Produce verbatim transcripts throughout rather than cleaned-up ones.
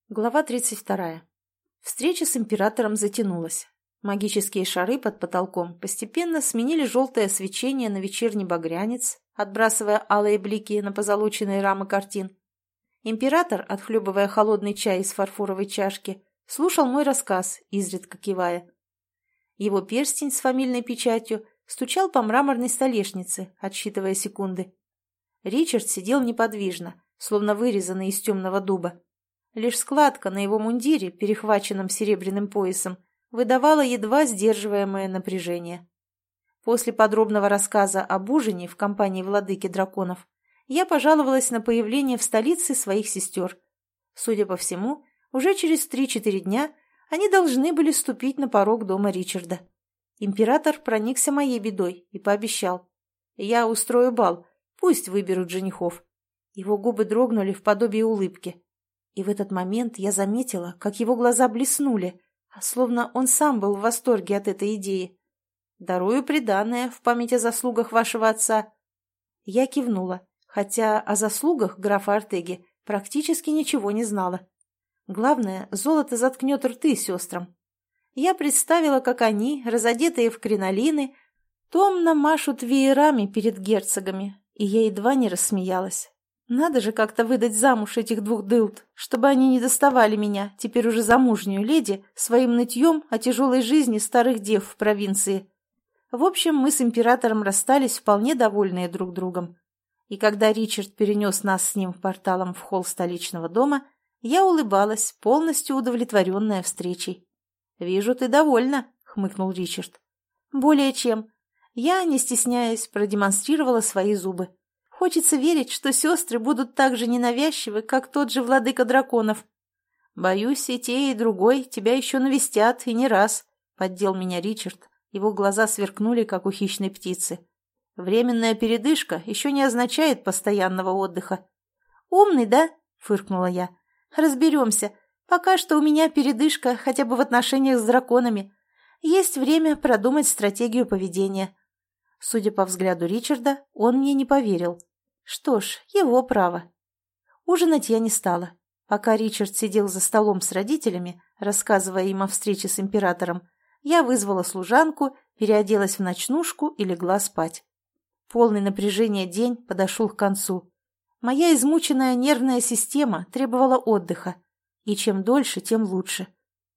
Глава тридцать вторая. Встреча с императором затянулась. Магические шары под потолком постепенно сменили желтое свечение на вечерний багрянец, отбрасывая алые блики на позолоченные рамы картин. Император, отхлебывая холодный чай из фарфоровой чашки, слушал мой рассказ, изредка кивая. Его перстень с фамильной печатью стучал по мраморной столешнице, отсчитывая секунды. Ричард сидел неподвижно, словно вырезанный из темного дуба. Лишь складка на его мундире, перехваченном серебряным поясом, выдавала едва сдерживаемое напряжение. После подробного рассказа об ужине в компании владыки драконов я пожаловалась на появление в столице своих сестер. Судя по всему, уже через три-четыре дня они должны были ступить на порог дома Ричарда. Император проникся моей бедой и пообещал: «Я устрою бал, пусть выберут женихов». Его губы дрогнули в подобии улыбки. И в этот момент я заметила, как его глаза блеснули, словно он сам был в восторге от этой идеи. «Дарую приданое в память о заслугах вашего отца». Я кивнула, хотя о заслугах графа Артеги практически ничего не знала. Главное, золото заткнет рты сестрам. Я представила, как они, разодетые в кринолины, томно машут веерами перед герцогами, и я едва не рассмеялась. Надо же как-то выдать замуж этих двух дылд, чтобы они не доставали меня, теперь уже замужнюю леди, своим нытьем о тяжелой жизни старых дев в провинции. В общем, мы с императором расстались вполне довольные друг другом. И когда Ричард перенес нас с ним порталом в холл столичного дома, я улыбалась, полностью удовлетворенная встречей. «Вижу, ты довольна», — хмыкнул Ричард. «Более чем». Я, не стесняясь, продемонстрировала свои зубы. Хочется верить, что сестры будут так же ненавязчивы, как тот же владыка драконов. «Боюсь, и те, и другой тебя еще навестят, и не раз», — поддел меня Ричард. Его глаза сверкнули, как у хищной птицы. «Временная передышка еще не означает постоянного отдыха». «Умный, да?» — фыркнула я. «Разберемся. Пока что у меня передышка хотя бы в отношениях с драконами. Есть время продумать стратегию поведения». Судя по взгляду Ричарда, он мне не поверил. Что ж, его право. Ужинать я не стала. Пока Ричард сидел за столом с родителями, рассказывая им о встрече с императором, я вызвала служанку, переоделась в ночнушку и легла спать. Полный напряжения день подошел к концу. Моя измученная нервная система требовала отдыха, и чем дольше, тем лучше.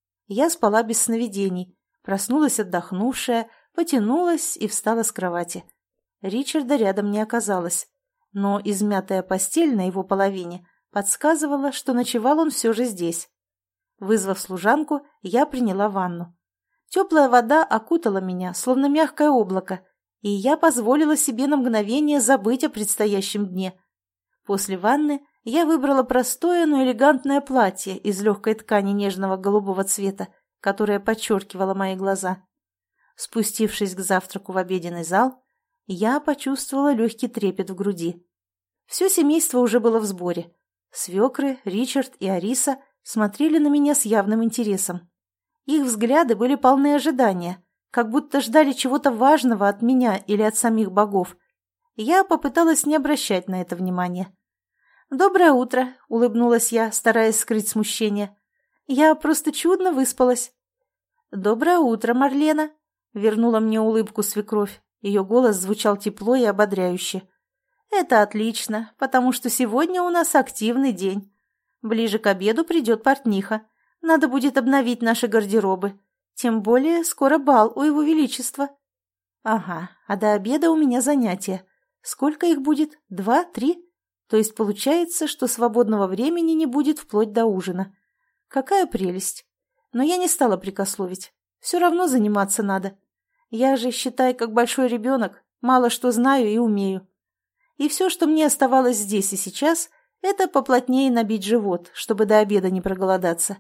Я спала без сновидений, проснулась отдохнувшая, потянулась и встала с кровати. Ричарда рядом не оказалось, но измятая постель на его половине подсказывала, что ночевал он все же здесь. Вызвав служанку, я приняла ванну. Теплая вода окутала меня, словно мягкое облако, и я позволила себе на мгновение забыть о предстоящем дне. После ванны я выбрала простое, но элегантное платье из легкой ткани нежного голубого цвета, которое подчеркивало мои глаза. Спустившись к завтраку в обеденный зал, я почувствовала легкий трепет в груди. Все семейство уже было в сборе. Свекры, Ричард и Ариса смотрели на меня с явным интересом. Их взгляды были полны ожидания, как будто ждали чего-то важного от меня или от самих богов. Я попыталась не обращать на это внимания. «Доброе утро», — улыбнулась я, стараясь скрыть смущение. «Я просто чудно выспалась». «Доброе утро, Марлена», — вернула мне улыбку свекровь. Ее голос звучал тепло и ободряюще. «Это отлично, потому что сегодня у нас активный день. Ближе к обеду придет портниха. Надо будет обновить наши гардеробы. Тем более скоро бал у его величества». «Ага, а до обеда у меня занятия. Сколько их будет? Два? Три? То есть получается, что свободного времени не будет вплоть до ужина. Какая прелесть! Но я не стала прекословить. Все равно заниматься надо. Я же, считай, как большой ребенок, мало что знаю и умею. И все, что мне оставалось здесь и сейчас, это поплотнее набить живот, чтобы до обеда не проголодаться.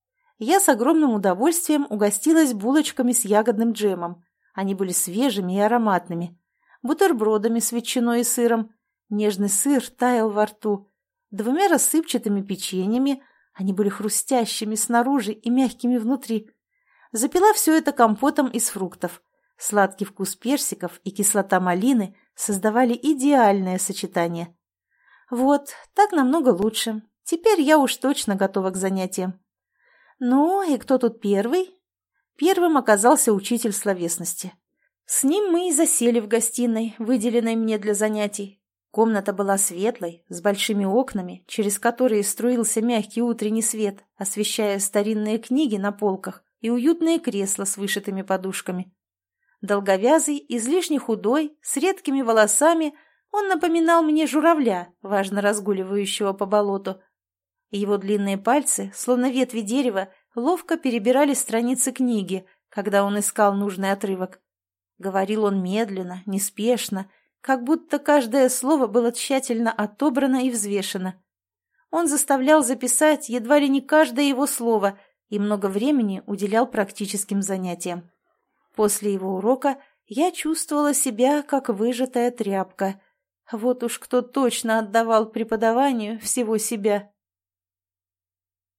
Я с огромным удовольствием угостилась булочками с ягодным джемом. Они были свежими и ароматными. Бутербродами с ветчиной и сыром. Нежный сыр таял во рту. Двумя рассыпчатыми печеньями. Они были хрустящими снаружи и мягкими внутри. Запила все это компотом из фруктов. Сладкий вкус персиков и кислота малины создавали идеальное сочетание. Вот, так намного лучше. Теперь я уж точно готова к занятиям. Ну, и кто тут первый? Первым оказался учитель словесности. С ним мы и засели в гостиной, выделенной мне для занятий. Комната была светлой, с большими окнами, через которые струился мягкий утренний свет, освещая старинные книги на полках и уютные кресла с вышитыми подушками. Долговязый, излишне худой, с редкими волосами, он напоминал мне журавля, важно разгуливающего по болоту. Его длинные пальцы, словно ветви дерева, ловко перебирали страницы книги, когда он искал нужный отрывок. Говорил он медленно, неспешно, как будто каждое слово было тщательно отобрано и взвешено. Он заставлял записать едва ли не каждое его слово и много времени уделял практическим занятиям. После его урока я чувствовала себя, как выжатая тряпка. Вот уж кто точно отдавал преподаванию всего себя.